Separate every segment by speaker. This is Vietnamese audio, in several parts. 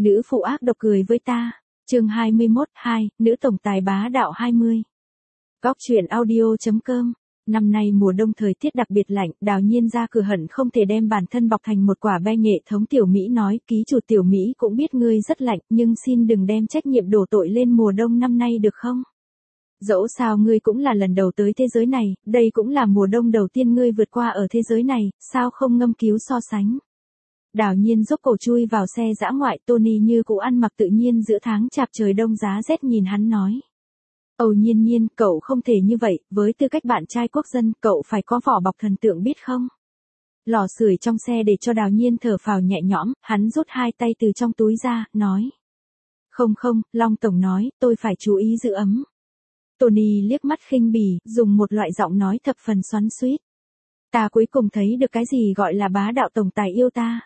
Speaker 1: Nữ phụ ác độc cười với ta. Chương 21, 2, nữ tổng tài bá đạo 20. Góc truyện audio.com. Năm nay mùa đông thời tiết đặc biệt lạnh, Đào Nhiên ra cửa hận không thể đem bản thân bọc thành một quả be nghệ thống. Tiểu Mỹ nói, ký chủ Tiểu Mỹ cũng biết ngươi rất lạnh, nhưng xin đừng đem trách nhiệm đổ tội lên mùa đông năm nay được không? Dẫu sao ngươi cũng là lần đầu tới thế giới này, đây cũng là mùa đông đầu tiên ngươi vượt qua ở thế giới này, sao không ngâm cứu so sánh? Đào Nhiên dốc cổ chui vào xe dã ngoại, Tony như cũ ăn mặc tự nhiên giữa tháng chạp trời đông giá rét nhìn hắn nói. Âu Nhiên Nhiên, cậu không thể như vậy, với tư cách bạn trai quốc dân, cậu phải có vỏ bọc thần tượng biết không? Lò sưởi trong xe để cho Đào Nhiên thở phào nhẹ nhõm, hắn rút hai tay từ trong túi ra, nói. Không không, Long Tổng nói, tôi phải chú ý giữ ấm. Tony liếc mắt khinh bỉ, dùng một loại giọng nói thập phần xoắn xuýt. Ta cuối cùng thấy được cái gì gọi là bá đạo tổng tài yêu ta.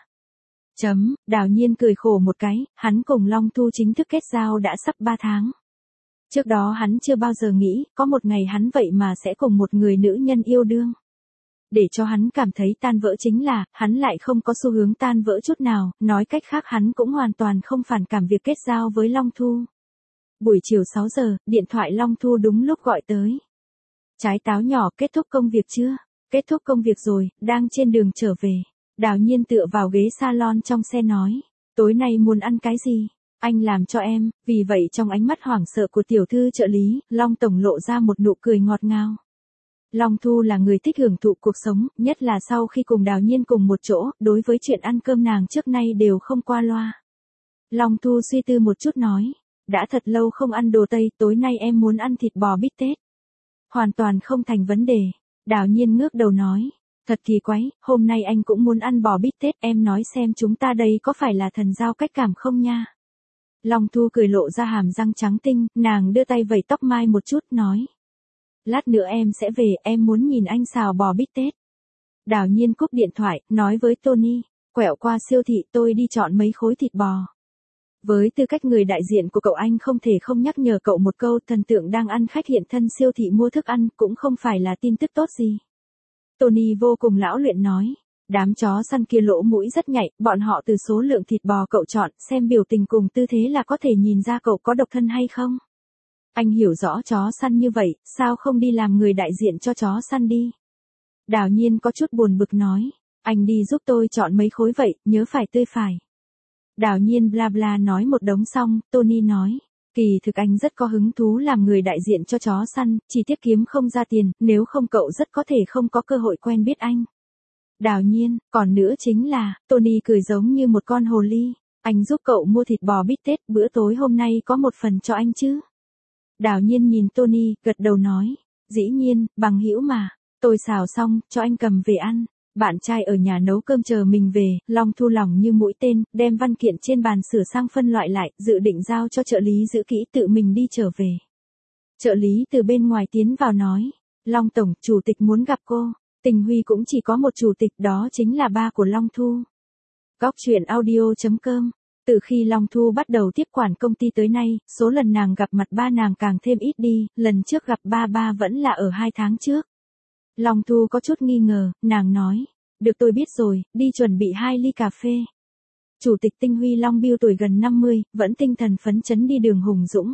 Speaker 1: Đào Nhiên cười khổ một cái, hắn cùng Long Thu chính thức kết giao đã sắp 3 tháng. Trước đó hắn chưa bao giờ nghĩ, có một ngày hắn vậy mà sẽ cùng một người nữ nhân yêu đương. Để cho hắn cảm thấy tan vỡ chính là, hắn lại không có xu hướng tan vỡ chút nào, nói cách khác hắn cũng hoàn toàn không phản cảm việc kết giao với Long Thu. Buổi chiều 6 giờ, điện thoại Long Thu đúng lúc gọi tới. Trái táo nhỏ, kết thúc công việc chưa? Kết thúc công việc rồi, đang trên đường trở về. Đào Nhiên tựa vào ghế salon trong xe nói. Tối nay muốn ăn cái gì? Anh làm cho em. Vì vậy trong ánh mắt hoảng sợ của tiểu thư trợ lý, Long Tổng lộ ra một nụ cười ngọt ngào. Long Thu là người thích hưởng thụ cuộc sống, nhất là sau khi cùng Đào Nhiên cùng một chỗ, đối với chuyện ăn cơm nàng trước nay đều không qua loa. Long Thu suy tư một chút nói. Đã thật lâu không ăn đồ Tây, tối nay em muốn ăn thịt bò bít tết. Hoàn toàn không thành vấn đề. Đào Nhiên ngước đầu nói. Thật kỳ quái, hôm nay anh cũng muốn ăn bò bít tết, em nói xem chúng ta đây có phải là thần giao cách cảm không nha? Long Thu cười lộ ra hàm răng trắng tinh, nàng đưa tay vẩy tóc mai một chút, nói. Lát nữa em sẽ về, em muốn nhìn anh xào bò bít tết. Đào Nhiên cúp điện thoại, nói với Tony, quẹo qua siêu thị tôi đi chọn mấy khối thịt bò. Với tư cách người đại diện của cậu, anh không thể không nhắc nhở cậu một câu, thần tượng đang ăn khách hiện thân siêu thị mua thức ăn cũng không phải là tin tức tốt gì. Tony vô cùng lão luyện nói, đám chó săn kia lỗ mũi rất nhạy, bọn họ từ số lượng thịt bò cậu chọn, xem biểu tình cùng tư thế là có thể nhìn ra cậu có độc thân hay không. Anh hiểu rõ chó săn như vậy, sao không đi làm người đại diện cho chó săn đi. Đào Nhiên có chút buồn bực nói, anh đi giúp tôi chọn mấy khối vậy, nhớ phải tươi phải. Đào Nhiên bla bla nói một đống xong, Tony nói, kỳ thực anh rất có hứng thú làm người đại diện cho chó săn, chỉ tiếc kiếm không ra tiền, nếu không cậu rất có thể không có cơ hội quen biết anh. Đào Nhiên, còn nữa chính là, Tony cười giống như một con hồ ly, anh giúp cậu mua thịt bò bít tết, bữa tối hôm nay có một phần cho anh chứ. Đào Nhiên nhìn Tony, gật đầu nói, dĩ nhiên, bằng hữu mà, tôi xào xong, cho anh cầm về ăn. Bạn trai ở nhà nấu cơm chờ mình về, Long Thu lòng như mũi tên, đem văn kiện trên bàn sửa sang phân loại lại, dự định giao cho trợ lý giữ kỹ tự mình đi trở về. Trợ lý từ bên ngoài tiến vào nói, Long Tổng, chủ tịch muốn gặp cô. Tình Huy cũng chỉ có một chủ tịch, đó chính là ba của Long Thu. Góc truyện audio.com. Từ khi Long Thu bắt đầu tiếp quản công ty tới nay, số lần nàng gặp mặt ba nàng càng thêm ít đi, lần trước gặp ba vẫn là ở 2 tháng trước. Long Thu có chút nghi ngờ, nàng nói, được tôi biết rồi, đi chuẩn bị 2 ly cà phê. Chủ tịch Tinh Huy Long Biêu tuổi gần 50, vẫn tinh thần phấn chấn đi đường Hùng Dũng.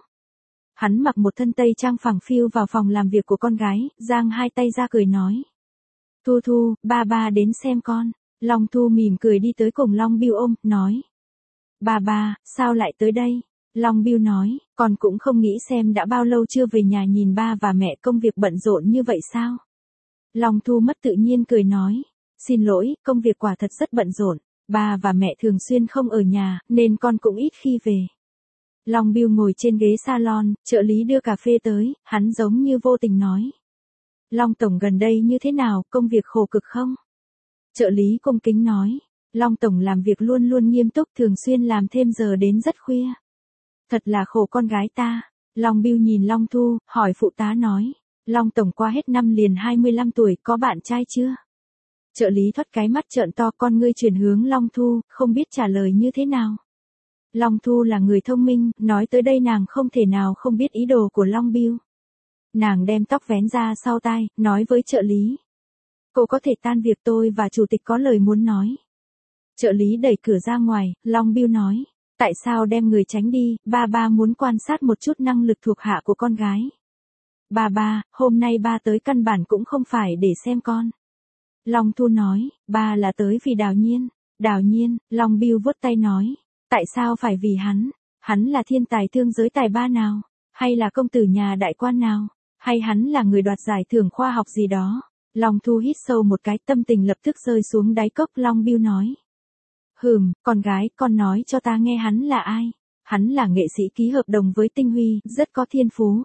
Speaker 1: Hắn mặc một thân tây trang phẳng phiu vào phòng làm việc của con gái, giang hai tay ra cười nói. Thu Thu, ba đến xem con. Long Thu mỉm cười đi tới cùng Long Biêu ôm, nói. Ba, sao lại tới đây? Long Biêu nói, con cũng không nghĩ xem đã bao lâu chưa về nhà nhìn ba và mẹ công việc bận rộn như vậy sao? Long Thu mất tự nhiên cười nói, xin lỗi, công việc quả thật rất bận rộn, ba và mẹ thường xuyên không ở nhà, nên con cũng ít khi về. Long Biêu ngồi trên ghế salon, trợ lý đưa cà phê tới, hắn giống như vô tình nói. Long Tổng gần đây như thế nào, công việc khổ cực không? Trợ lý cung kính nói, Long Tổng làm việc luôn luôn nghiêm túc, thường xuyên làm thêm giờ đến rất khuya. Thật là khổ con gái ta. Long Biêu nhìn Long Thu, hỏi phụ tá nói. Long Tổng qua hết năm liền 25 tuổi, có bạn trai chưa? Trợ lý thoát cái mắt trợn to, con ngươi chuyển hướng Long Thu, không biết trả lời như thế nào. Long Thu là người thông minh, nói tới đây nàng không thể nào không biết ý đồ của Long Biêu. Nàng đem tóc vén ra sau tai, nói với trợ lý. Cô có thể tan việc, tôi và chủ tịch có lời muốn nói. Trợ lý đẩy cửa ra ngoài, Long Biêu nói. Tại sao đem người tránh đi, ba muốn quan sát một chút năng lực thuộc hạ của con gái. Ba, hôm nay ba tới căn bản cũng không phải để xem con. Long Thu nói, ba là tới vì Đào Nhiên, Long Biêu vuốt tay nói, tại sao phải vì hắn là thiên tài thương giới tài ba nào, hay là công tử nhà đại quan nào, hay hắn là người đoạt giải thưởng khoa học gì đó. Long Thu hít sâu một cái, tâm tình lập tức rơi xuống đáy cốc. Long Biêu nói, con gái, con nói cho ta nghe hắn là ai. Hắn là nghệ sĩ ký hợp đồng với Tinh Huy, rất có thiên phú,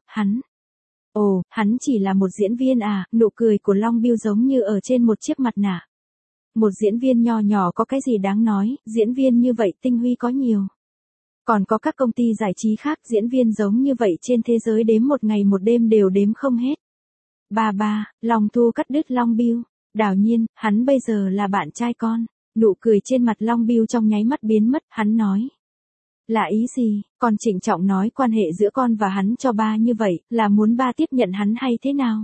Speaker 1: Ồ, hắn chỉ là một diễn viên à, nụ cười của Long Biêu giống như ở trên một chiếc mặt nạ. Một diễn viên nho nhỏ có cái gì đáng nói, diễn viên như vậy Tinh Huy có nhiều. Còn có các công ty giải trí khác, diễn viên giống như vậy trên thế giới đếm một ngày một đêm đều đếm không hết. Ba, Long Thu cắt đứt Long Biêu, Đào Nhiên, hắn bây giờ là bạn trai con. Nụ cười trên mặt Long Biêu trong nháy mắt biến mất, hắn nói. Là ý gì, con trịnh trọng nói quan hệ giữa con và hắn cho ba như vậy, là muốn ba tiếp nhận hắn hay thế nào?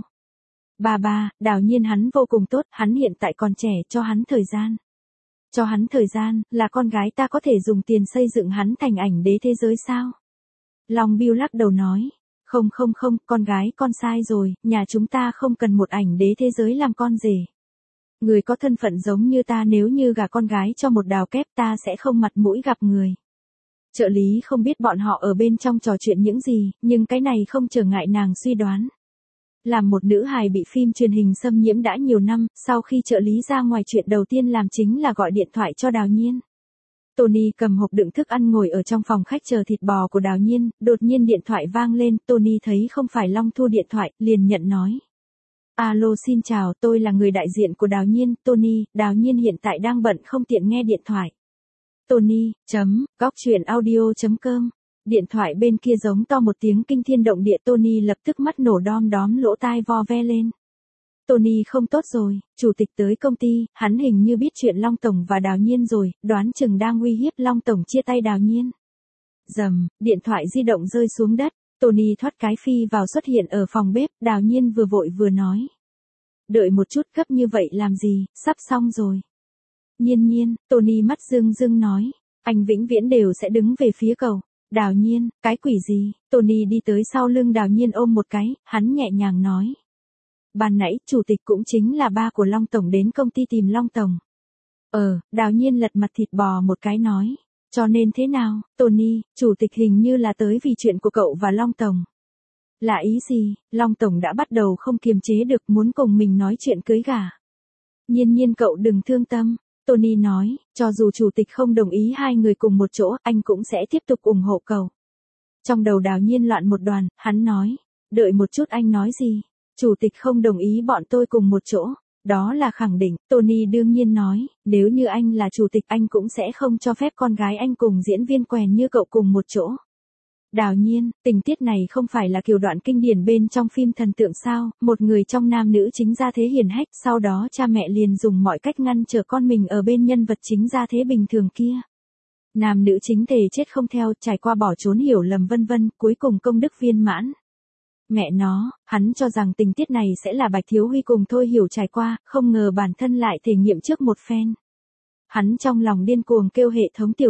Speaker 1: Ba, Đào Nhiên hắn vô cùng tốt, hắn hiện tại còn trẻ, cho hắn thời gian. Cho hắn thời gian, là con gái ta có thể dùng tiền xây dựng hắn thành ảnh đế thế giới sao? Long Biêu lắc đầu nói. Không, con gái con sai rồi, nhà chúng ta không cần một ảnh đế thế giới làm con rể. Người có thân phận giống như ta nếu như gả con gái cho một Đào Kép ta sẽ không mặt mũi gặp người. Trợ lý không biết bọn họ ở bên trong trò chuyện những gì, nhưng cái này không trở ngại nàng suy đoán. Làm một nữ hài bị phim truyền hình xâm nhiễm đã nhiều năm, sau khi trợ lý ra ngoài chuyện đầu tiên làm chính là gọi điện thoại cho Đào Nhiên. Tony cầm hộp đựng thức ăn ngồi ở trong phòng khách chờ thịt bò của Đào Nhiên, đột nhiên điện thoại vang lên, Tony thấy không phải Long Thu điện thoại, liền nhận nói. Alo xin chào, tôi là người đại diện của Đào Nhiên, Tony, Đào Nhiên hiện tại đang bận không tiện nghe điện thoại. Tony, goctruyện.audio.com. Điện thoại bên kia giống to một tiếng kinh thiên động địa, Tony lập tức mắt nổ đom đóm, lỗ tai vo ve lên. Tony không tốt rồi, chủ tịch tới công ty, hắn hình như biết chuyện Long Tổng và Đào Nhiên rồi, đoán chừng đang uy hiếp Long Tổng chia tay Đào Nhiên. Rầm, điện thoại di động rơi xuống đất, Tony thoát cái phi vào xuất hiện ở phòng bếp, Đào Nhiên vừa vội vừa nói. Đợi một chút, gấp như vậy làm gì, sắp xong rồi. Nhiên, Tony mắt rưng nói, anh vĩnh viễn đều sẽ đứng về phía cậu. Đào Nhiên, cái quỷ gì? Tony đi tới sau lưng Đào Nhiên ôm một cái, hắn nhẹ nhàng nói. Ban nãy, chủ tịch cũng chính là ba của Long Tổng đến công ty tìm Long Tổng. Đào Nhiên lật mặt thịt bò một cái nói. Cho nên thế nào, Tony, chủ tịch hình như là tới vì chuyện của cậu và Long Tổng. Là ý gì, Long Tổng đã bắt đầu không kiềm chế được muốn cùng mình nói chuyện cưới gả. Nhiên cậu đừng thương tâm. Tony nói, cho dù chủ tịch không đồng ý hai người cùng một chỗ, anh cũng sẽ tiếp tục ủng hộ cậu. Trong đầu Đào Nhiên loạn một đoàn, hắn nói, đợi một chút, anh nói gì? Chủ tịch không đồng ý bọn tôi cùng một chỗ, đó là khẳng định. Tony đương nhiên nói, nếu như anh là chủ tịch anh cũng sẽ không cho phép con gái anh cùng diễn viên quèn như cậu cùng một chỗ. Đào Nhiên, tình tiết này không phải là kiểu đoạn kinh điển bên trong phim thần tượng sao, một người trong nam nữ chính gia thế hiển hách, sau đó cha mẹ liền dùng mọi cách ngăn trở con mình ở bên nhân vật chính gia thế bình thường kia. Nam nữ chính thề chết không theo, trải qua bỏ trốn hiểu lầm vân vân, cuối cùng công đức viên mãn. Mẹ nó, hắn cho rằng tình tiết này sẽ là Bạch Thiếu Huy cùng Thôi Hiểu trải qua, không ngờ bản thân lại thể nghiệm trước một phen. Hắn trong lòng điên cuồng kêu hệ thống Tiểu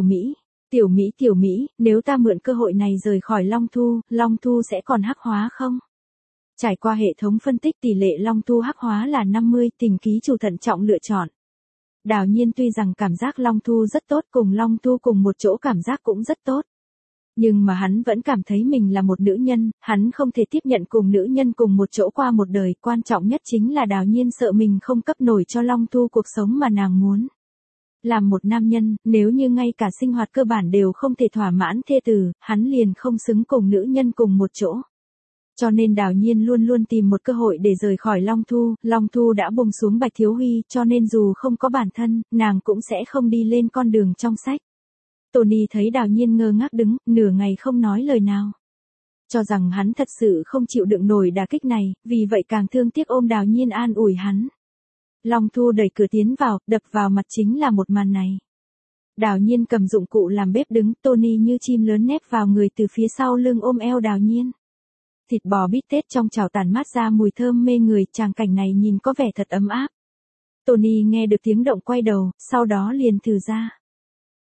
Speaker 1: Mỹ, nếu ta mượn cơ hội này rời khỏi Long Thu sẽ còn hắc hóa không? Trải qua hệ thống phân tích tỷ lệ Long Thu hắc hóa là 50, tình ký chủ thận trọng lựa chọn. Đào Nhiên tuy rằng cảm giác Long Thu rất tốt, cùng Long Thu cùng một chỗ cảm giác cũng rất tốt. Nhưng mà hắn vẫn cảm thấy mình là một nữ nhân, hắn không thể tiếp nhận cùng nữ nhân cùng một chỗ qua một đời, quan trọng nhất chính là Đào Nhiên sợ mình không cấp nổi cho Long Thu cuộc sống mà nàng muốn. Làm một nam nhân, nếu như ngay cả sinh hoạt cơ bản đều không thể thỏa mãn thê tử, hắn liền không xứng cùng nữ nhân cùng một chỗ. Cho nên Đào Nhiên luôn luôn tìm một cơ hội để rời khỏi Long Thu đã buông xuống Bạch Thiếu Huy, cho nên dù không có bản thân, nàng cũng sẽ không đi lên con đường trong sách. Tony thấy Đào Nhiên ngơ ngác đứng, nửa ngày không nói lời nào. Cho rằng hắn thật sự không chịu đựng nổi đả kích này, vì vậy càng thương tiếc ôm Đào Nhiên an ủi hắn. Long Thu đẩy cửa tiến vào, đập vào mặt chính là một màn này. Đào Nhiên cầm dụng cụ làm bếp đứng, Tony như chim lớn nép vào người từ phía sau lưng ôm eo Đào Nhiên. Thịt bò bít tết trong chảo tàn mát ra mùi thơm mê người, tràng cảnh này nhìn có vẻ thật ấm áp. Tony nghe được tiếng động quay đầu, sau đó liền thử ra.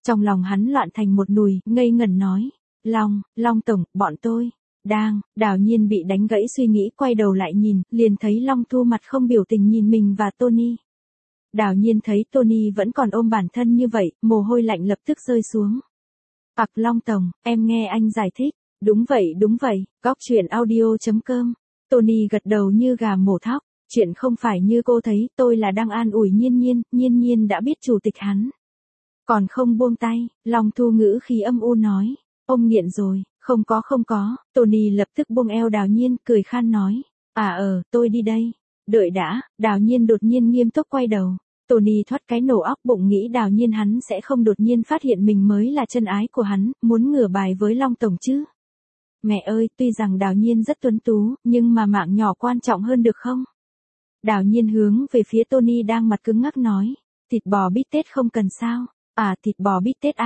Speaker 1: Trong lòng hắn loạn thành một nùi, ngây ngẩn nói. Long tổng, bọn tôi. Đào Nhiên bị đánh gãy suy nghĩ quay đầu lại nhìn, liền thấy Long Thu mặt không biểu tình nhìn mình và Tony. Đào Nhiên thấy Tony vẫn còn ôm bản thân như vậy, mồ hôi lạnh lập tức rơi xuống. Long tổng, em nghe anh giải thích. Đúng vậy, Góc Chuyện Audio.com. Tony gật đầu như gà mổ thóc. Chuyện không phải như cô thấy, tôi là đang an ủi Nhiên đã biết chủ tịch hắn. Còn không buông tay, Long Thu ngữ khí âm u nói. Ông nghiện rồi, không có. Tony lập tức buông eo Đào Nhiên, cười khan nói. Tôi đi đây. Đợi đã, Đào Nhiên đột nhiên nghiêm túc quay đầu. Tony thoát cái nổ óc bụng nghĩ Đào Nhiên hắn sẽ không đột nhiên phát hiện mình mới là chân ái của hắn, muốn ngửa bài với Long tổng chứ. Mẹ ơi, tuy rằng Đào Nhiên rất tuấn tú, nhưng mà mạng nhỏ quan trọng hơn được không? Đào Nhiên hướng về phía Tony đang mặt cứng ngắc nói. Thịt bò bít tết không cần sao? Thịt bò bít tết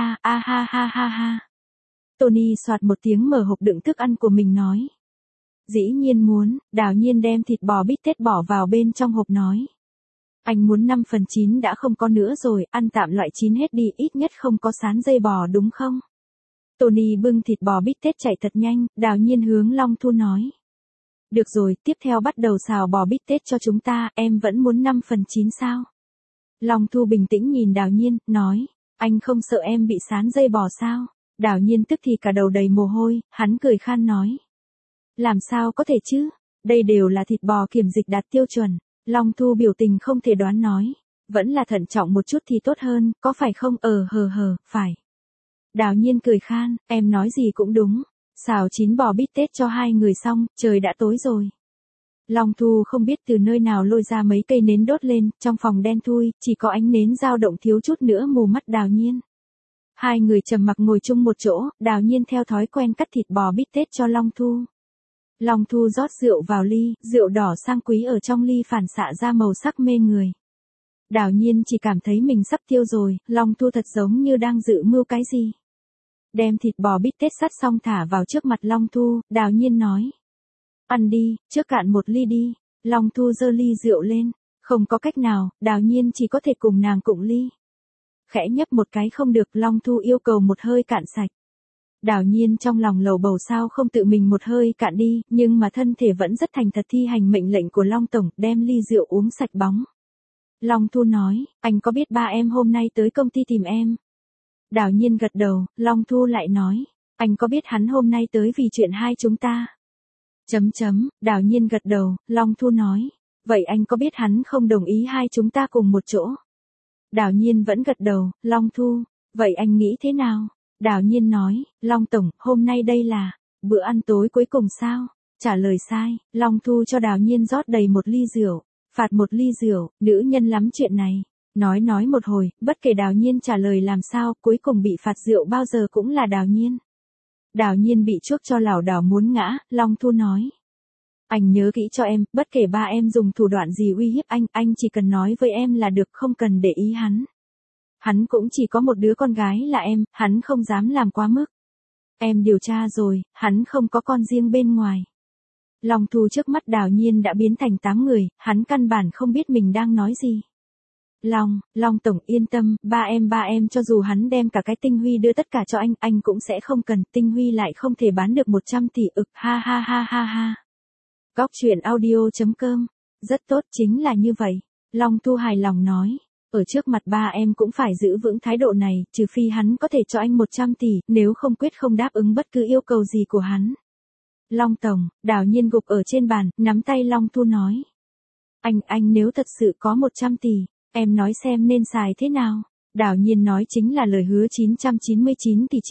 Speaker 1: ha. Tony soạt một tiếng mở hộp đựng thức ăn của mình nói. Dĩ nhiên muốn, Đào Nhiên đem thịt bò bít tết bỏ vào bên trong hộp nói. Anh muốn 5/9 đã không có nữa rồi, ăn tạm loại chín hết đi, ít nhất không có sán dây bò đúng không? Tony bưng thịt bò bít tết chạy thật nhanh, Đào Nhiên hướng Long Thu nói. Được rồi, tiếp theo bắt đầu xào bò bít tết cho chúng ta, em vẫn muốn 5/9 sao? Long Thu bình tĩnh nhìn Đào Nhiên, nói. Anh không sợ em bị sán dây bò sao? Đào Nhiên tức thì cả đầu đầy mồ hôi, hắn cười khan nói. Làm sao có thể chứ? Đây đều là thịt bò kiểm dịch đạt tiêu chuẩn. Long Thu biểu tình không thể đoán nói. Vẫn là thận trọng một chút thì tốt hơn, có phải không? Phải. Đào Nhiên cười khan, em nói gì cũng đúng. Xào chín bò bít tết cho hai người xong, trời đã tối rồi. Long Thu không biết từ nơi nào lôi ra mấy cây nến đốt lên, trong phòng đen thui, chỉ có ánh nến dao động thiếu chút nữa mù mắt Đào Nhiên. Hai người trầm mặc ngồi chung một chỗ, Đào Nhiên theo thói quen cắt thịt bò bít tết cho Long Thu. Long Thu rót rượu vào ly, rượu đỏ sang quý ở trong ly phản xạ ra màu sắc mê người. Đào Nhiên chỉ cảm thấy mình sắp tiêu rồi, Long Thu thật giống như đang dự mưu cái gì. Đem thịt bò bít tết sắt xong thả vào trước mặt Long Thu, Đào Nhiên nói. Ăn đi, trước cạn một ly đi. Long Thu giơ ly rượu lên. Không có cách nào, Đào Nhiên chỉ có thể cùng nàng cụng ly. Khẽ nhấp một cái không được, Long Thu yêu cầu một hơi cạn sạch. Đào Nhiên trong lòng lầu bầu sao không tự mình một hơi cạn đi, nhưng mà thân thể vẫn rất thành thật thi hành mệnh lệnh của Long tổng, đem ly rượu uống sạch bóng. Long Thu nói, anh có biết ba em hôm nay tới công ty tìm em? Đào Nhiên gật đầu, Long Thu lại nói, anh có biết hắn hôm nay tới vì chuyện hai chúng ta? Đào Nhiên gật đầu, Long Thu nói, vậy anh có biết hắn không đồng ý hai chúng ta cùng một chỗ? Đào Nhiên vẫn gật đầu, Long Thu, vậy anh nghĩ thế nào? Đào Nhiên nói, Long tổng, hôm nay đây là bữa ăn tối cuối cùng sao? Trả lời sai, Long Thu cho Đào Nhiên rót đầy một ly rượu, phạt một ly rượu, nữ nhân lắm chuyện này. Nói một hồi, bất kể Đào Nhiên trả lời làm sao, cuối cùng bị phạt rượu bao giờ cũng là Đào Nhiên. Đào Nhiên bị chuốc cho lảo đảo muốn ngã, Long Thu nói. Anh nhớ kỹ cho em, bất kể ba em dùng thủ đoạn gì uy hiếp anh chỉ cần nói với em là được, không cần để ý hắn. Hắn cũng chỉ có một đứa con gái là em, hắn không dám làm quá mức. Em điều tra rồi, hắn không có con riêng bên ngoài. Long Thu trước mắt Đào Nhiên đã biến thành 8 người, hắn căn bản không biết mình đang nói gì. Long tổng yên tâm, ba em cho dù hắn đem cả cái tinh huy đưa tất cả cho anh cũng sẽ không cần, tinh huy lại không thể bán được 100 tỷ ha. Góc Chuyện Audio.com. Rất tốt, chính là như vậy. Long Thu hài lòng nói. Ở trước mặt ba em cũng phải giữ vững thái độ này, trừ phi hắn có thể cho anh 100 tỷ, nếu không quyết không đáp ứng bất cứ yêu cầu gì của hắn. Long tổng, Đào Nhiên gục ở trên bàn, nắm tay Long Thu nói. Anh nếu thật sự có 100 tỷ, em nói xem nên xài thế nào? Đào Nhiên nói chính là lời hứa 999 tỷ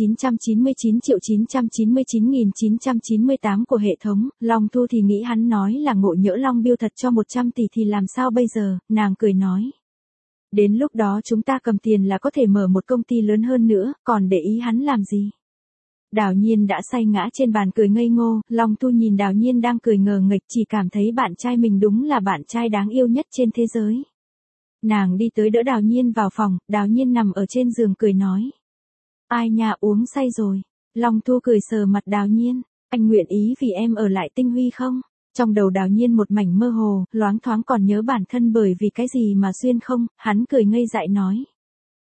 Speaker 1: 999.999.998 của hệ thống, Long Thu thì nghĩ hắn nói là ngộ nhỡ Long Biêu thật cho 100 tỷ thì làm sao bây giờ, nàng cười nói. Đến lúc đó chúng ta cầm tiền là có thể mở một công ty lớn hơn nữa, còn để ý hắn làm gì? Đào Nhiên đã say ngã trên bàn cười ngây ngô, Long Thu nhìn Đào Nhiên đang cười ngờ nghệch chỉ cảm thấy bạn trai mình đúng là bạn trai đáng yêu nhất trên thế giới. Nàng đi tới đỡ Đào Nhiên vào phòng, Đào Nhiên nằm ở trên giường cười nói. Ai nha uống say rồi. Long Thu cười sờ mặt Đào Nhiên, anh nguyện ý vì em ở lại tinh huy không? Trong đầu Đào Nhiên một mảnh mơ hồ, loáng thoáng còn nhớ bản thân bởi vì cái gì mà xuyên không, hắn cười ngây dại nói.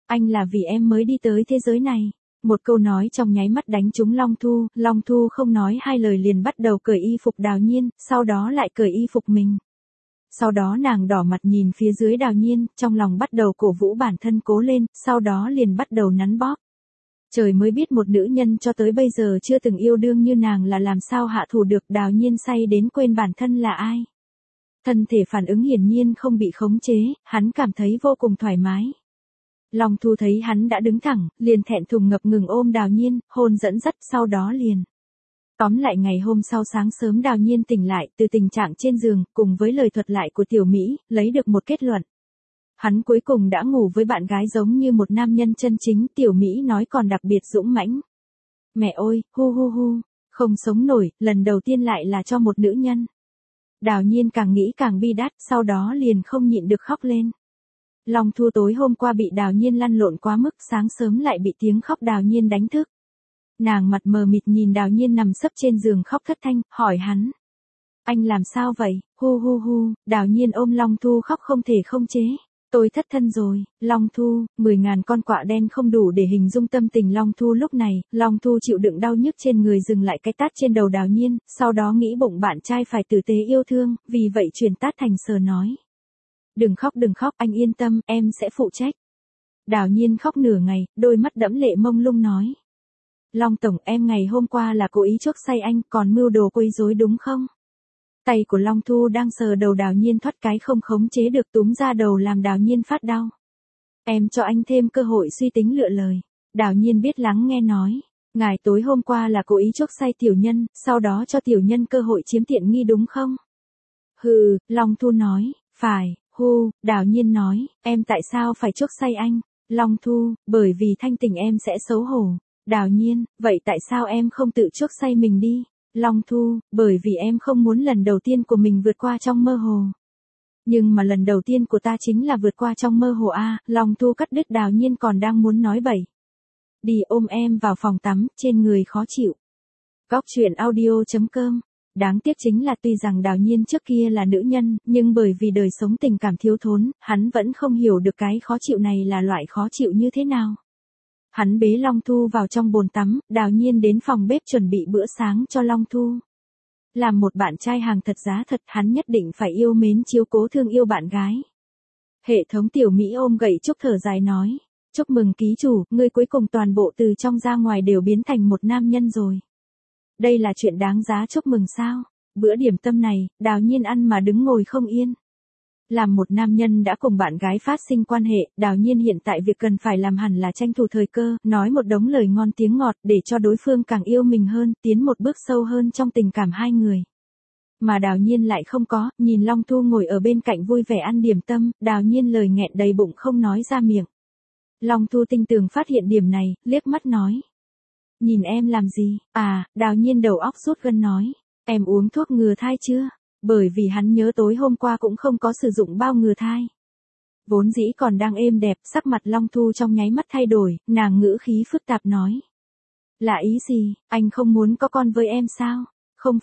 Speaker 1: Anh là vì em mới đi tới thế giới này. Một câu nói trong nháy mắt đánh trúng Long Thu không nói hai lời liền bắt đầu cởi y phục Đào Nhiên, sau đó lại cởi y phục mình. Sau đó nàng đỏ mặt nhìn phía dưới Đào Nhiên, trong lòng bắt đầu cổ vũ bản thân cố lên, sau đó liền bắt đầu nắn bóp. Trời mới biết một nữ nhân cho tới bây giờ chưa từng yêu đương như nàng là làm sao hạ thủ được. Đào Nhiên say đến quên bản thân là ai. Thân thể phản ứng hiển nhiên không bị khống chế, hắn cảm thấy vô cùng thoải mái. Long Thu thấy hắn đã đứng thẳng, liền thẹn thùng ngập ngừng ôm Đào Nhiên, hôn dẫn dắt, sau đó liền. Tóm lại ngày hôm sau sáng sớm Đào Nhiên tỉnh lại từ tình trạng trên giường, cùng với lời thuật lại của Tiểu Mỹ, lấy được một kết luận. Hắn cuối cùng đã ngủ với bạn gái giống như một nam nhân chân chính. Tiểu Mỹ nói còn đặc biệt dũng mãnh. Mẹ ơi, hu, không sống nổi, lần đầu tiên lại là cho một nữ nhân. Đào Nhiên càng nghĩ càng bi đát, sau đó liền không nhịn được khóc lên. Long Thu tối hôm qua bị Đào Nhiên lăn lộn quá mức, sáng sớm lại bị tiếng khóc Đào Nhiên đánh thức. Nàng mặt mờ mịt nhìn Đào Nhiên nằm sấp trên giường khóc thất thanh, hỏi hắn. Anh làm sao vậy? Hu, Đào Nhiên ôm Long Thu khóc không thể không chế. Tôi thất thân rồi. Long Thu, 10.000 con quạ đen không đủ để hình dung tâm tình Long Thu lúc này. Long Thu chịu đựng đau nhức trên người dừng lại cái tát trên đầu Đào Nhiên, sau đó nghĩ bụng bạn trai phải tử tế yêu thương, vì vậy chuyển tát thành sờ nói. Đừng khóc, anh yên tâm, em sẽ phụ trách. Đào Nhiên khóc nửa ngày, đôi mắt đẫm lệ mông lung nói. Long Tổng, em ngày hôm qua là cố ý chuốc say anh, còn mưu đồ quấy rối đúng không? Tay của Long Thu đang sờ đầu Đào Nhiên thoát cái không khống chế được túm ra đầu làm Đào Nhiên phát đau. Em cho anh thêm cơ hội suy tính lựa lời. Đào Nhiên biết lắng nghe nói. Ngài tối hôm qua là cố ý chuốc say tiểu nhân, sau đó cho tiểu nhân cơ hội chiếm tiện nghi đúng không? Hừ, Long Thu nói. Phải. Đào Nhiên nói, em tại sao phải chuốc say anh? Long Thu, bởi vì thanh tình em sẽ xấu hổ. Đào Nhiên, vậy tại sao em không tự chuốc say mình đi? Long Thu, bởi vì em không muốn lần đầu tiên của mình vượt qua trong mơ hồ. Nhưng mà lần đầu tiên của ta chính là vượt qua trong mơ hồ a. Long Thu cắt đứt Đào Nhiên còn đang muốn nói bậy. Đi ôm em vào phòng tắm, trên người khó chịu. Góc truyện audio.com. Đáng tiếc chính là tuy rằng Đào Nhiên trước kia là nữ nhân, nhưng bởi vì đời sống tình cảm thiếu thốn, hắn vẫn không hiểu được cái khó chịu này là loại khó chịu như thế nào. Hắn bế Long Thu vào trong bồn tắm, Đào Nhiên đến phòng bếp chuẩn bị bữa sáng cho Long Thu. Làm một bạn trai hàng thật giá thật, hắn nhất định phải yêu mến chiếu cố thương yêu bạn gái. Hệ thống Tiểu Mỹ ôm gậy trúc thở dài nói. Chúc mừng ký chủ, ngươi cuối cùng toàn bộ từ trong ra ngoài đều biến thành một nam nhân rồi. Đây là chuyện đáng giá chúc mừng sao? Bữa điểm tâm này, Đào Nhiên ăn mà đứng ngồi không yên. Làm một nam nhân đã cùng bạn gái phát sinh quan hệ, Đào Nhiên hiện tại việc cần phải làm hẳn là tranh thủ thời cơ, nói một đống lời ngon tiếng ngọt để cho đối phương càng yêu mình hơn, tiến một bước sâu hơn trong tình cảm hai người. Mà Đào Nhiên lại không có, nhìn Long Thu ngồi ở bên cạnh vui vẻ ăn điểm tâm, Đào Nhiên lời nghẹn đầy bụng không nói ra miệng. Long Thu tinh tường phát hiện điểm này, liếc mắt nói. Nhìn em làm gì? Đào Nhiên đầu óc rút gân nói. Em uống thuốc ngừa thai chưa? Bởi vì hắn nhớ tối hôm qua cũng không có sử dụng bao ngừa thai. Vốn dĩ còn đang êm đẹp, sắc mặt Long Thu trong nháy mắt thay đổi, nàng ngữ khí phức tạp nói. Là ý gì? Anh không muốn có con với em sao? Không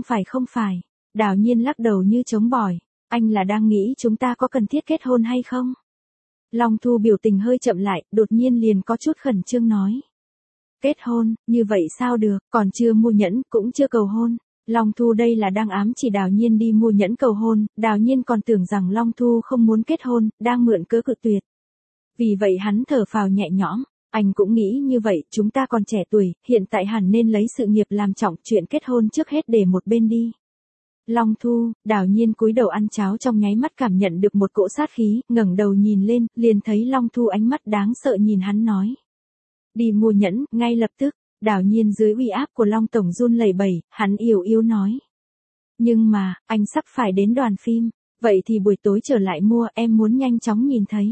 Speaker 1: phải. Đào Nhiên lắc đầu như chống bỏi. Anh là đang nghĩ chúng ta có cần thiết kết hôn hay không? Long Thu biểu tình hơi chậm lại, đột nhiên liền có chút khẩn trương nói. Kết hôn, như vậy sao được, còn chưa mua nhẫn, cũng chưa cầu hôn. Long Thu đây là đang ám chỉ Đào Nhiên đi mua nhẫn cầu hôn, Đào Nhiên còn tưởng rằng Long Thu không muốn kết hôn, đang mượn cớ cự tuyệt. Vì vậy hắn thở phào nhẹ nhõm, anh cũng nghĩ như vậy, chúng ta còn trẻ tuổi, hiện tại hẳn nên lấy sự nghiệp làm trọng, chuyện kết hôn trước hết để một bên đi. Long Thu, Đào Nhiên cúi đầu ăn cháo trong nháy mắt cảm nhận được một cỗ sát khí, ngẩng đầu nhìn lên, liền thấy Long Thu ánh mắt đáng sợ nhìn hắn nói. Đi mua nhẫn, ngay lập tức. Đào Nhiên dưới uy áp của Long Tổng run lẩy bẩy, hắn yếu nói. Nhưng mà, anh sắp phải đến đoàn phim, vậy thì buổi tối trở lại mua, em muốn nhanh chóng nhìn thấy.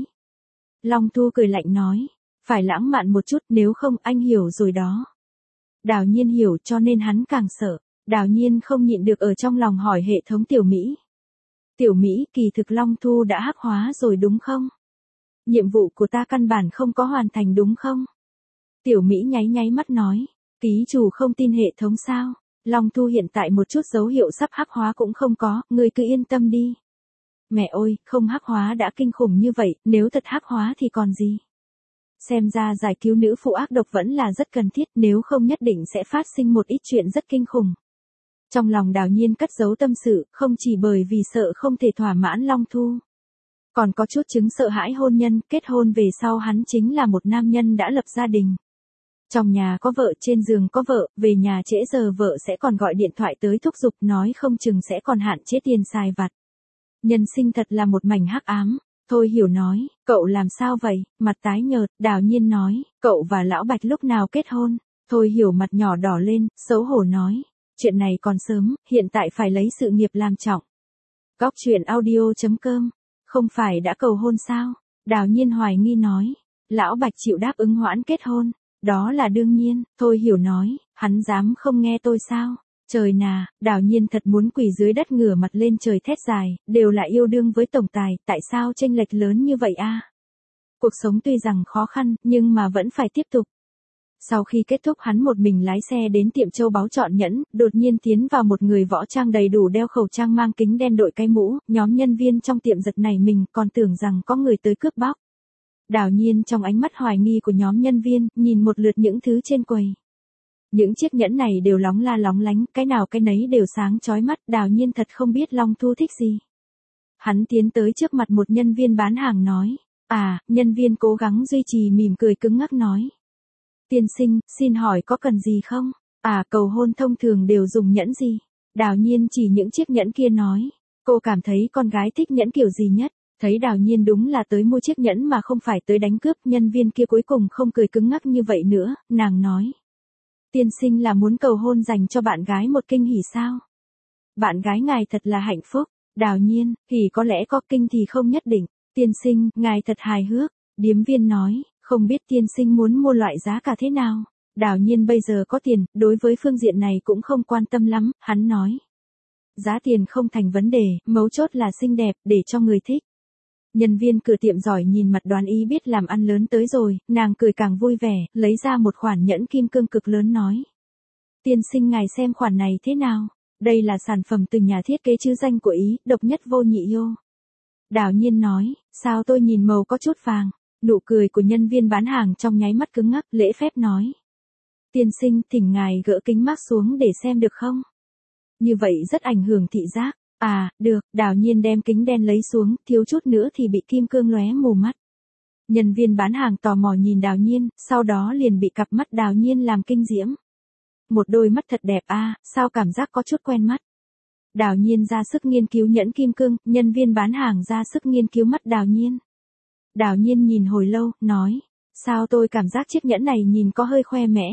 Speaker 1: Long Thu cười lạnh nói, phải lãng mạn một chút, nếu không anh hiểu rồi đó. Đào Nhiên hiểu cho nên hắn càng sợ, Đào Nhiên không nhịn được ở trong lòng hỏi hệ thống Tiểu Mỹ. Tiểu Mỹ, kỳ thực Long Thu đã hắc hóa rồi đúng không? Nhiệm vụ của ta căn bản không có hoàn thành đúng không? Tiểu Mỹ nháy mắt nói, ký chủ không tin hệ thống sao? Long Thu hiện tại một chút dấu hiệu sắp hắc hóa cũng không có, ngươi cứ yên tâm đi. Mẹ ơi, không hắc hóa đã kinh khủng như vậy, nếu thật hắc hóa thì còn gì? Xem ra giải cứu nữ phụ ác độc vẫn là rất cần thiết, nếu không nhất định sẽ phát sinh một ít chuyện rất kinh khủng. Trong lòng Đào Nhiên cất giấu tâm sự, không chỉ bởi vì sợ không thể thỏa mãn Long Thu. Còn có chút chứng sợ hãi hôn nhân, kết hôn về sau hắn chính là một nam nhân đã lập gia đình. Trong nhà có vợ, trên giường có vợ, về nhà trễ giờ vợ sẽ còn gọi điện thoại tới thúc giục, nói không chừng sẽ còn hạn chế tiền xài vặt. Nhân sinh thật là một mảnh hắc ám. Thôi Hiểu nói, cậu làm sao vậy, mặt tái nhợt. Đào Nhiên nói, cậu và Lão Bạch lúc nào kết hôn? Thôi Hiểu mặt nhỏ đỏ lên, xấu hổ nói, chuyện này còn sớm, hiện tại phải lấy sự nghiệp làm trọng. Góc truyện audio.com, không phải đã cầu hôn sao? Đào Nhiên hoài nghi nói, Lão Bạch chịu đáp ứng hoãn kết hôn, đó là đương nhiên. Thôi Hiểu nói, hắn dám không nghe tôi sao? Trời nà, Đào Nhiên thật muốn quỳ dưới đất ngửa mặt lên trời thét dài, đều là yêu đương với tổng tài, tại sao chênh lệch lớn như vậy a? Cuộc sống tuy rằng khó khăn, nhưng mà vẫn phải tiếp tục. Sau khi kết thúc hắn một mình lái xe đến tiệm châu báu chọn nhẫn, đột nhiên tiến vào một người võ trang đầy đủ đeo khẩu trang mang kính đen đội cái mũ, nhóm nhân viên trong tiệm giật nảy mình còn tưởng rằng có người tới cướp bóc. Đào Nhiên trong ánh mắt hoài nghi của nhóm nhân viên, nhìn một lượt những thứ trên quầy. Những chiếc nhẫn này đều lóng la lóng lánh, cái nào cái nấy đều sáng chói mắt, Đào Nhiên thật không biết Long Thu thích gì. Hắn tiến tới trước mặt một nhân viên bán hàng nói, nhân viên cố gắng duy trì mỉm cười cứng ngắc nói. Tiên sinh, xin hỏi có cần gì không? Cầu hôn thông thường đều dùng nhẫn gì? Đào Nhiên chỉ những chiếc nhẫn kia nói, cô cảm thấy con gái thích nhẫn kiểu gì nhất? Thấy Đào Nhiên đúng là tới mua chiếc nhẫn mà không phải tới đánh cướp, nhân viên kia cuối cùng không cười cứng ngắc như vậy nữa, nàng nói. Tiên sinh là muốn cầu hôn dành cho bạn gái một kinh hỉ sao? Bạn gái ngài thật là hạnh phúc. Đào Nhiên, hỉ có lẽ có, kinh thì không nhất định. Tiên sinh, ngài thật hài hước. Điếm viên nói, không biết tiên sinh muốn mua loại giá cả thế nào? Đào Nhiên bây giờ có tiền, đối với phương diện này cũng không quan tâm lắm, hắn nói. Giá tiền không thành vấn đề, mấu chốt là xinh đẹp, để cho người thích. Nhân viên cửa tiệm giỏi nhìn mặt đoán ý biết làm ăn lớn tới rồi, nàng cười càng vui vẻ, lấy ra một khoản nhẫn kim cương cực lớn nói. Tiên sinh ngài xem khoản này thế nào? Đây là sản phẩm từ nhà thiết kế chứ danh của Ý, độc nhất vô nhị yêu. Đào Nhiên nói, sao tôi nhìn màu có chút vàng? Nụ cười của nhân viên bán hàng trong nháy mắt cứng ngắc, lễ phép nói. Tiên sinh, thỉnh ngài gỡ kính mác xuống để xem được không? Như vậy rất ảnh hưởng thị giác. Được. Đào Nhiên đem kính đen lấy xuống, thiếu chút nữa thì bị kim cương lóe mù mắt. Nhân viên bán hàng tò mò nhìn Đào Nhiên, sau đó liền bị cặp mắt Đào Nhiên làm kinh diễm. Một đôi mắt thật đẹp sao cảm giác có chút quen mắt. Đào Nhiên ra sức nghiên cứu nhẫn kim cương, nhân viên bán hàng ra sức nghiên cứu mắt Đào Nhiên. Đào Nhiên nhìn hồi lâu, nói, sao tôi cảm giác chiếc nhẫn này nhìn có hơi khoe mẽ.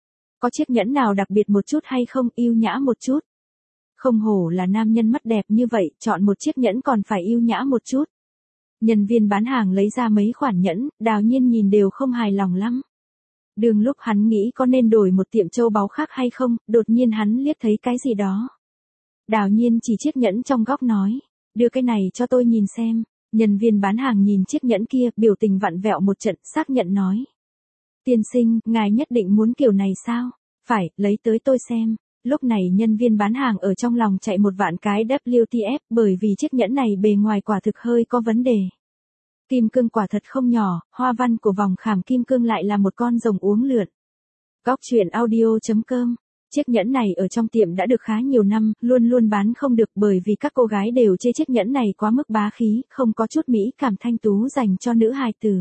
Speaker 1: Có chiếc nhẫn nào đặc biệt một chút hay không, yêu nhã một chút. Không hổ là nam nhân mắt đẹp như vậy, chọn một chiếc nhẫn còn phải yêu nhã một chút. Nhân viên bán hàng lấy ra mấy khoản nhẫn, Đào Nhiên nhìn đều không hài lòng lắm. Đường lúc hắn nghĩ có nên đổi một tiệm châu báu khác hay không, đột nhiên hắn liếc thấy cái gì đó. Đào Nhiên chỉ chiếc nhẫn trong góc nói, đưa cái này cho tôi nhìn xem. Nhân viên bán hàng nhìn chiếc nhẫn kia, biểu tình vặn vẹo một trận, xác nhận nói. Tiên sinh, ngài nhất định muốn kiểu này sao? Phải, lấy tới tôi xem. Lúc này nhân viên bán hàng ở trong lòng chạy một vạn cái WTF, bởi vì chiếc nhẫn này bề ngoài quả thực hơi có vấn đề. Kim cương quả thật không nhỏ, hoa văn của vòng khảm kim cương lại là một con rồng uốn lượn. Góc truyện audio.com. Chiếc nhẫn này ở trong tiệm đã được khá nhiều năm, luôn luôn bán không được bởi vì các cô gái đều chê chiếc nhẫn này quá mức bá khí, không có chút mỹ cảm thanh tú dành cho nữ hài tử.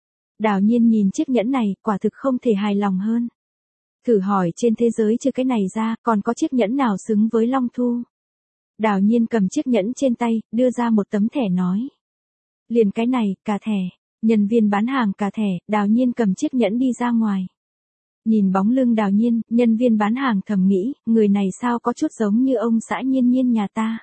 Speaker 1: Đào Nhiên nhìn chiếc nhẫn này, quả thực không thể hài lòng hơn. Thử hỏi trên thế giới trừ cái này ra, còn có chiếc nhẫn nào xứng với Long Thu? Đào Nhiên cầm chiếc nhẫn trên tay, đưa ra một tấm thẻ nói. Liền cái này, cả thẻ. Nhân viên bán hàng cả thẻ, Đào Nhiên cầm chiếc nhẫn đi ra ngoài. Nhìn bóng lưng Đào Nhiên, nhân viên bán hàng thầm nghĩ, người này sao có chút giống như ông xã Nhiên Nhiên nhà ta.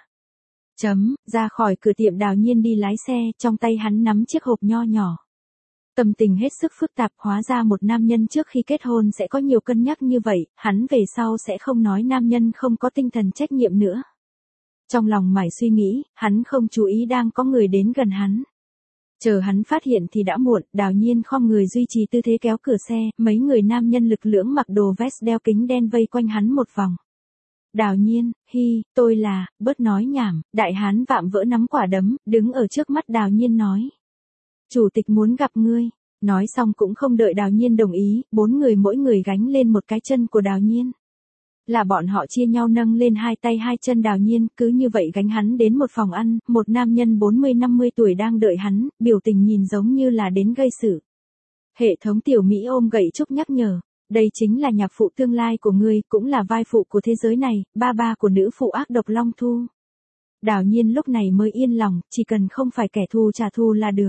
Speaker 1: Ra khỏi cửa tiệm Đào Nhiên đi lái xe, trong tay hắn nắm chiếc hộp nho nhỏ. Tâm tình hết sức phức tạp, hóa ra một nam nhân trước khi kết hôn sẽ có nhiều cân nhắc như vậy, hắn về sau sẽ không nói nam nhân không có tinh thần trách nhiệm nữa. Trong lòng mải suy nghĩ, hắn không chú ý đang có người đến gần hắn. Chờ hắn phát hiện thì đã muộn, Đào Nhiên khom người duy trì tư thế kéo cửa xe, mấy người nam nhân lực lưỡng mặc đồ vest đeo kính đen vây quanh hắn một vòng. Đào Nhiên, tôi là, bớt nói nhảm, đại hán vạm vỡ nắm quả đấm, đứng ở trước mắt Đào Nhiên nói. Chủ tịch muốn gặp ngươi. Nói xong cũng không đợi Đào Nhiên đồng ý, 4 người mỗi người gánh lên một cái chân của Đào Nhiên. Là bọn họ chia nhau nâng lên 2 tay 2 chân Đào Nhiên, cứ như vậy gánh hắn đến một phòng ăn, một nam nhân 40-50 tuổi đang đợi hắn, biểu tình nhìn giống như là đến gây sự. Hệ thống tiểu Mỹ ôm gậy trúc nhắc nhở, đây chính là nhạc phụ tương lai của ngươi, cũng là vai phụ của thế giới này, ba của nữ phụ ác độc Long Thu. Đào Nhiên lúc này mới yên lòng, chỉ cần không phải kẻ thù trả thù là được.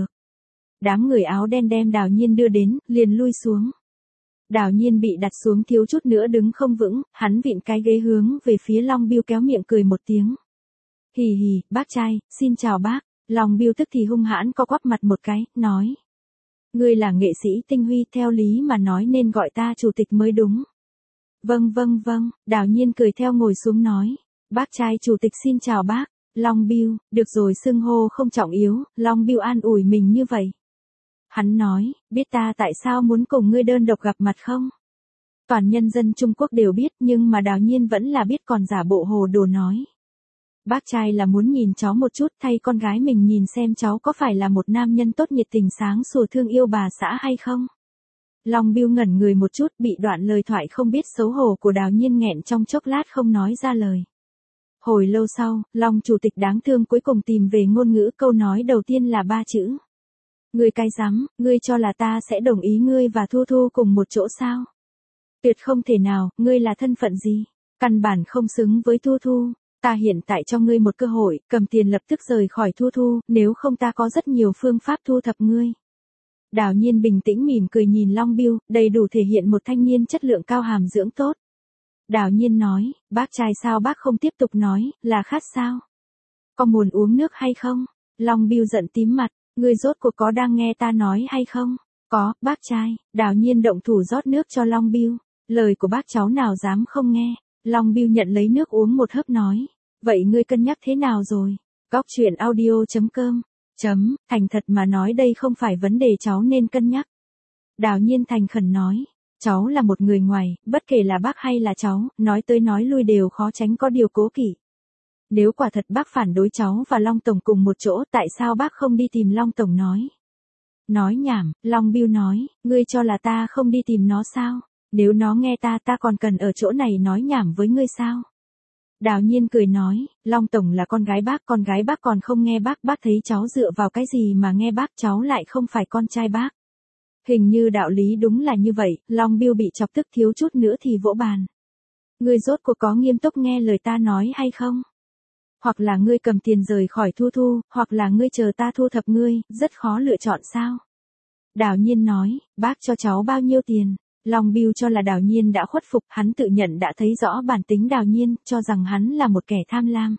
Speaker 1: Đám người áo đen đem Đào Nhiên đưa đến, liền lui xuống. Đào Nhiên bị đặt xuống thiếu chút nữa đứng không vững, hắn vịn cái ghế hướng về phía Long Biêu kéo miệng cười một tiếng. Hì hì, bác trai, xin chào bác. Long Biêu tức thì hung hãn co quắp mặt một cái, nói. Ngươi là nghệ sĩ tinh huy, theo lý mà nói nên gọi ta chủ tịch mới đúng. Vâng, Đào Nhiên cười theo ngồi xuống nói. Bác trai chủ tịch xin chào bác. Long Biêu, được rồi, xưng hô không trọng yếu. Long Biêu an ủi mình như vậy. Hắn nói, biết ta tại sao muốn cùng ngươi đơn độc gặp mặt không? Toàn nhân dân Trung Quốc đều biết, nhưng mà Đào Nhiên vẫn là biết, còn giả bộ hồ đồ nói. Bác trai là muốn nhìn cháu một chút, thay con gái mình nhìn xem cháu có phải là một nam nhân tốt, nhiệt tình, sáng sủa, thương yêu bà xã hay không? Long Biêu ngẩn người một chút, bị đoạn lời thoại không biết xấu hổ của Đào Nhiên nghẹn trong chốc lát không nói ra lời. Hồi lâu sau, Long chủ tịch đáng thương cuối cùng tìm về ngôn ngữ, câu nói đầu tiên là 3 chữ. Ngươi cái rắm, ngươi cho là ta sẽ đồng ý ngươi và Thu Thu cùng một chỗ sao? Tuyệt không thể nào, ngươi là thân phận gì? Căn bản không xứng với Thu Thu. Ta hiện tại cho ngươi một cơ hội, cầm tiền lập tức rời khỏi Thu Thu, nếu không ta có rất nhiều phương pháp thu thập ngươi. Đào Nhiên bình tĩnh mỉm cười nhìn Long Biêu, đầy đủ thể hiện một thanh niên chất lượng cao, hàm dưỡng tốt. Đào Nhiên nói, bác trai sao bác không tiếp tục nói, là khát sao? Có muốn uống nước hay không? Long Biêu giận tím mặt, ngươi rốt cuộc có đang nghe ta nói hay không? Có, bác trai. Đào Nhiên động thủ rót nước cho Long Biêu. Lời của bác cháu nào dám không nghe. Long Biêu nhận lấy nước uống một hớp nói. Vậy ngươi cân nhắc thế nào rồi? Góc truyện audio.com. Thành thật mà nói đây không phải vấn đề cháu nên cân nhắc. Đào Nhiên thành khẩn nói. Cháu là một người ngoài, bất kể là bác hay là cháu, nói tới nói lui đều khó tránh có điều cố kỵ. Nếu quả thật bác phản đối cháu và Long Tổng cùng một chỗ, tại sao bác không đi tìm Long Tổng nói? Nói nhảm, Long Biêu nói, ngươi cho là ta không đi tìm nó sao? Nếu nó nghe ta còn cần ở chỗ này nói nhảm với ngươi sao? Đào Nhiên cười nói, Long Tổng là con gái bác còn không nghe bác thấy cháu dựa vào cái gì mà nghe bác, cháu lại không phải con trai bác. Hình như đạo lý đúng là như vậy, Long Biêu bị chọc tức thiếu chút nữa thì vỗ bàn. Ngươi rốt cuộc có nghiêm túc nghe lời ta nói hay không? Hoặc là ngươi cầm tiền rời khỏi Thu Thu, hoặc là ngươi chờ ta thu thập ngươi, rất khó lựa chọn sao? Đào Nhiên nói, bác cho cháu bao nhiêu tiền? Long Biêu cho là Đào Nhiên đã khuất phục, hắn tự nhận đã thấy rõ bản tính Đào Nhiên, cho rằng hắn là một kẻ tham lam.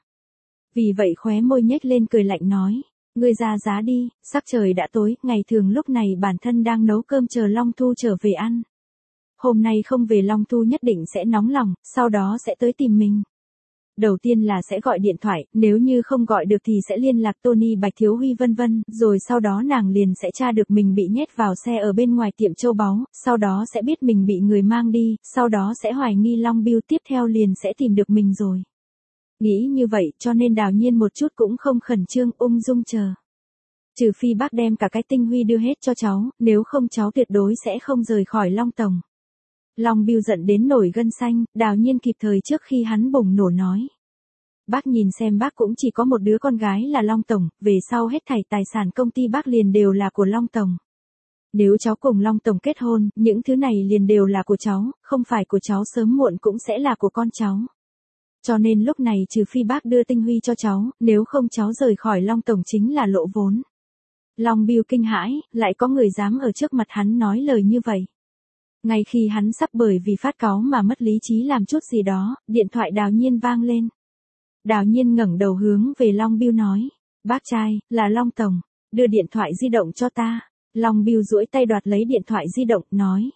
Speaker 1: Vì vậy khóe môi nhếch lên cười lạnh nói, ngươi ra giá đi, sắc trời đã tối, ngày thường lúc này bản thân đang nấu cơm chờ Long Thu trở về ăn. Hôm nay không về Long Thu nhất định sẽ nóng lòng, sau đó sẽ tới tìm mình. Đầu tiên là sẽ gọi điện thoại, nếu như không gọi được thì sẽ liên lạc Tony, Bạch Thiếu Huy vân vân, rồi sau đó nàng liền sẽ tra được mình bị nhét vào xe ở bên ngoài tiệm châu báu, sau đó sẽ biết mình bị người mang đi, sau đó sẽ hoài nghi Long Biêu, tiếp theo liền sẽ tìm được mình rồi. Nghĩ như vậy, cho nên Đào Nhiên một chút cũng không khẩn trương, ung dung chờ. Trừ phi bác đem cả cái tinh huy đưa hết cho cháu, nếu không cháu tuyệt đối sẽ không rời khỏi Long Tổng. Long Biêu giận đến nổi gân xanh, Đào Nhiên kịp thời trước khi hắn bùng nổ nói. Bác nhìn xem, bác cũng chỉ có một đứa con gái là Long Tổng, về sau hết thảy tài sản công ty bác liền đều là của Long Tổng. Nếu cháu cùng Long Tổng kết hôn, những thứ này liền đều là của cháu, không phải của cháu sớm muộn cũng sẽ là của con cháu. Cho nên lúc này trừ phi bác đưa tinh huy cho cháu, nếu không cháu rời khỏi Long Tổng chính là lỗ vốn. Long Biêu kinh hãi, lại có người dám ở trước mặt hắn nói lời như vậy. Ngay khi hắn sắp bởi vì phát cáu mà mất lý trí làm chút gì đó, điện thoại Đào Nhiên vang lên. Đào Nhiên ngẩng đầu hướng về Long Biêu nói, bác trai, là Long Tổng, đưa điện thoại di động cho ta. Long Biêu duỗi tay đoạt lấy điện thoại di động, nói.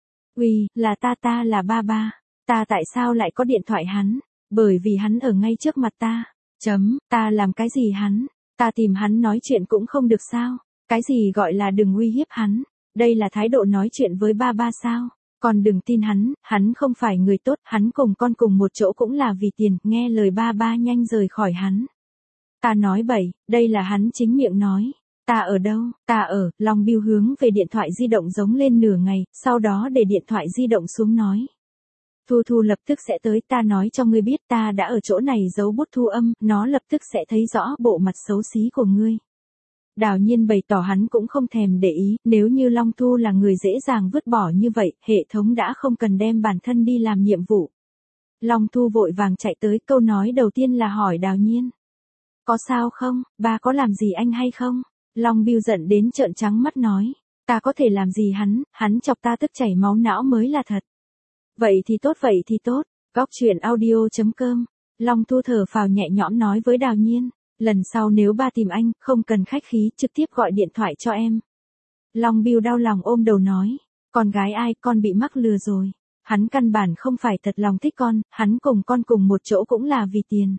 Speaker 1: Uy, là ta là ba. Ta tại sao lại có điện thoại hắn? Bởi vì hắn ở ngay trước mặt ta. Ta làm cái gì hắn? Ta tìm hắn nói chuyện cũng không được sao? Cái gì gọi là đừng uy hiếp hắn? Đây là thái độ nói chuyện với ba sao? Còn đừng tin hắn không phải người tốt, hắn cùng con cùng một chỗ cũng là vì tiền, nghe lời ba nhanh rời khỏi hắn. Ta nói bậy, đây là hắn chính miệng nói. Ta ở đâu, ta ở, Long Biêu hướng về điện thoại di động giống lên nửa ngày, sau đó để điện thoại di động xuống nói. Thu Thu lập tức sẽ tới, ta nói cho ngươi biết ta đã ở chỗ này giấu bút thu âm, nó lập tức sẽ thấy rõ bộ mặt xấu xí của ngươi. Đào Nhiên bày tỏ hắn cũng không thèm để ý, nếu như Long Thu là người dễ dàng vứt bỏ như vậy, hệ thống đã không cần đem bản thân đi làm nhiệm vụ. Long Thu vội vàng chạy tới, câu nói đầu tiên là hỏi Đào Nhiên. Có sao không, ba có làm gì anh hay không? Long Biêu giận đến trợn trắng mắt nói. Ta có thể làm gì hắn chọc ta tức chảy máu não mới là thật. Vậy thì tốt. Góc truyện audio.com. Long Thu thở phào nhẹ nhõm nói với Đào Nhiên. Lần sau nếu ba tìm anh, không cần khách khí, trực tiếp gọi điện thoại cho em. Long Biêu đau lòng ôm đầu nói. Con gái ai, con bị mắc lừa rồi. Hắn căn bản không phải thật lòng thích con, hắn cùng con cùng một chỗ cũng là vì tiền.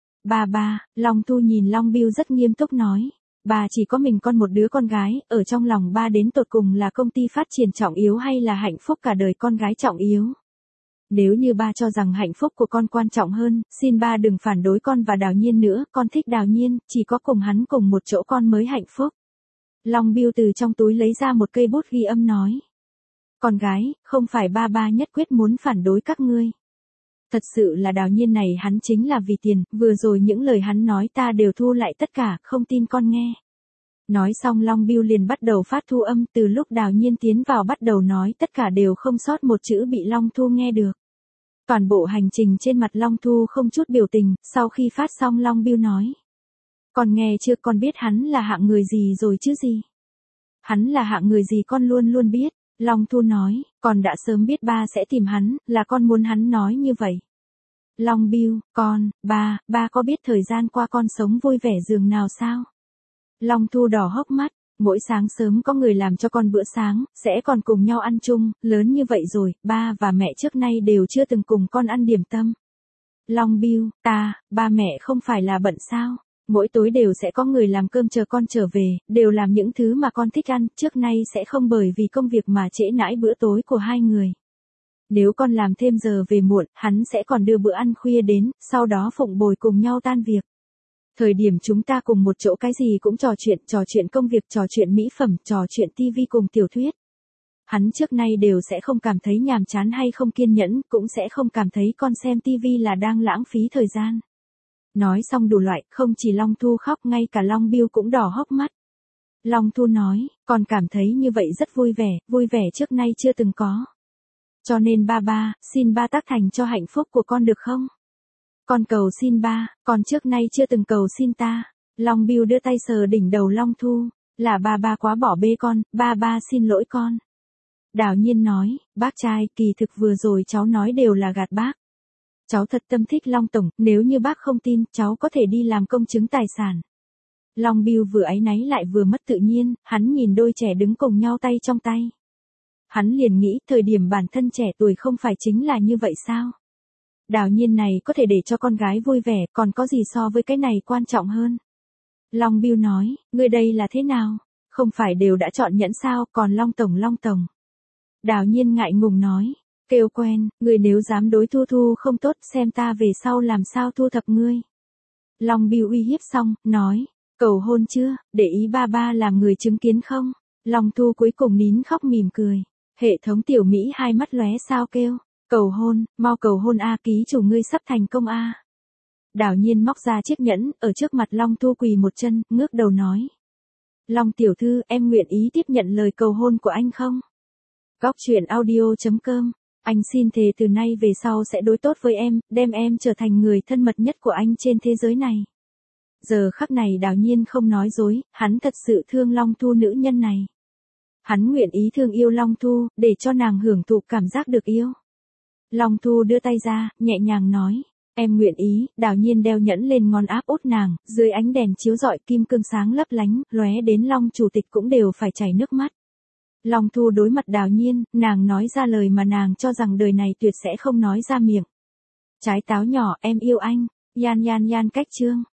Speaker 1: Ba, Long Thu nhìn Long Biêu rất nghiêm túc nói. Bà chỉ có mình con một đứa con gái, ở trong lòng ba đến tột cùng là công ty phát triển trọng yếu hay là hạnh phúc cả đời con gái trọng yếu. Nếu như ba cho rằng hạnh phúc của con quan trọng hơn, xin ba đừng phản đối con và Đào Nhiên nữa, con thích Đào Nhiên, chỉ có cùng hắn cùng một chỗ con mới hạnh phúc. Long Biêu từ trong túi lấy ra một cây bút ghi âm nói. Con gái, không phải ba nhất quyết muốn phản đối các ngươi. Thật sự là Đào Nhiên này hắn chính là vì tiền, vừa rồi những lời hắn nói ta đều thu lại tất cả, không tin con nghe. Nói xong Long Biêu liền bắt đầu phát thu âm, từ lúc Đào Nhiên tiến vào bắt đầu nói tất cả đều không sót một chữ bị Long Thu nghe được. Toàn bộ hành trình trên mặt Long Thu không chút biểu tình, sau khi phát xong Long Biêu nói. Con nghe chưa, con biết hắn là hạng người gì rồi chứ gì? Hắn là hạng người gì con luôn luôn biết. Long Thu nói, con đã sớm biết ba sẽ tìm hắn, là con muốn hắn nói như vậy. Long Biêu, ba có biết thời gian qua con sống vui vẻ giường nào sao? Long Thu đỏ hốc mắt, mỗi sáng sớm có người làm cho con bữa sáng, sẽ còn cùng nhau ăn chung, lớn như vậy rồi, ba và mẹ trước nay đều chưa từng cùng con ăn điểm tâm. Long Biêu, ba mẹ không phải là bận sao? Mỗi tối đều sẽ có người làm cơm chờ con trở về, đều làm những thứ mà con thích ăn, trước nay sẽ không bởi vì công việc mà trễ nải bữa tối của hai người. Nếu con làm thêm giờ về muộn, hắn sẽ còn đưa bữa ăn khuya đến, sau đó phụng bồi cùng nhau tan việc. Thời điểm chúng ta cùng một chỗ cái gì cũng trò chuyện công việc, trò chuyện mỹ phẩm, trò chuyện tivi cùng tiểu thuyết. Hắn trước nay đều sẽ không cảm thấy nhàm chán hay không kiên nhẫn, cũng sẽ không cảm thấy con xem tivi là đang lãng phí thời gian. Nói xong đủ loại, không chỉ Long Thu khóc, ngay cả Long Biêu cũng đỏ hốc mắt. Long Thu nói, con cảm thấy như vậy rất vui vẻ trước nay chưa từng có. Cho nên ba, xin ba tác thành cho hạnh phúc của con được không? Con cầu xin ba, con trước nay chưa từng cầu xin ta. Long Biêu đưa tay sờ đỉnh đầu Long Thu, là ba quá bỏ bê con, ba xin lỗi con. Đào Nhiên nói, bác trai, kỳ thực vừa rồi cháu nói đều là gạt bác. Cháu thật tâm thích Long Tổng, nếu như bác không tin, cháu có thể đi làm công chứng tài sản. Long Biêu vừa áy náy lại vừa mất tự nhiên, hắn nhìn đôi trẻ đứng cùng nhau tay trong tay. Hắn liền nghĩ, thời điểm bản thân trẻ tuổi không phải chính là như vậy sao? Đào Nhiên này có thể để cho con gái vui vẻ, còn có gì so với cái này quan trọng hơn? Long Biêu nói, ngươi đây là thế nào? Không phải đều đã chọn nhẫn sao, còn Long Tổng. Đào Nhiên ngại ngùng nói. Kêu quen, ngươi nếu dám đối Thu Thu không tốt, xem ta về sau làm sao thu thập ngươi. Long Biêu uy hiếp xong, nói, cầu hôn chưa, để ý ba làm người chứng kiến không? Long Thu cuối cùng nín khóc mỉm cười. Hệ thống tiểu Mỹ hai mắt lóe sao kêu, cầu hôn, mau cầu hôn a, ký chủ ngươi sắp thành công a. Đào Nhiên móc ra chiếc nhẫn, ở trước mặt Long Thu quỳ một chân, ngước đầu nói. Long tiểu thư, em nguyện ý tiếp nhận lời cầu hôn của anh không? Góc truyện audio.com. Anh xin thề từ nay về sau sẽ đối tốt với em, đem em trở thành người thân mật nhất của anh trên thế giới này. Giờ khắc này Đào Nhiên không nói dối, hắn thật sự thương Long Thu nữ nhân này. Hắn nguyện ý thương yêu Long Thu, để cho nàng hưởng thụ cảm giác được yêu. Long Thu đưa tay ra, nhẹ nhàng nói, em nguyện ý. Đào Nhiên đeo nhẫn lên ngón áp út nàng, dưới ánh đèn chiếu rọi kim cương sáng lấp lánh, lóe đến Long chủ tịch cũng đều phải chảy nước mắt. Long Thu đối mặt Đào Nhiên, nàng nói ra lời mà nàng cho rằng đời này tuyệt sẽ không nói ra miệng. Trái táo nhỏ, em yêu anh. Yan cách chương.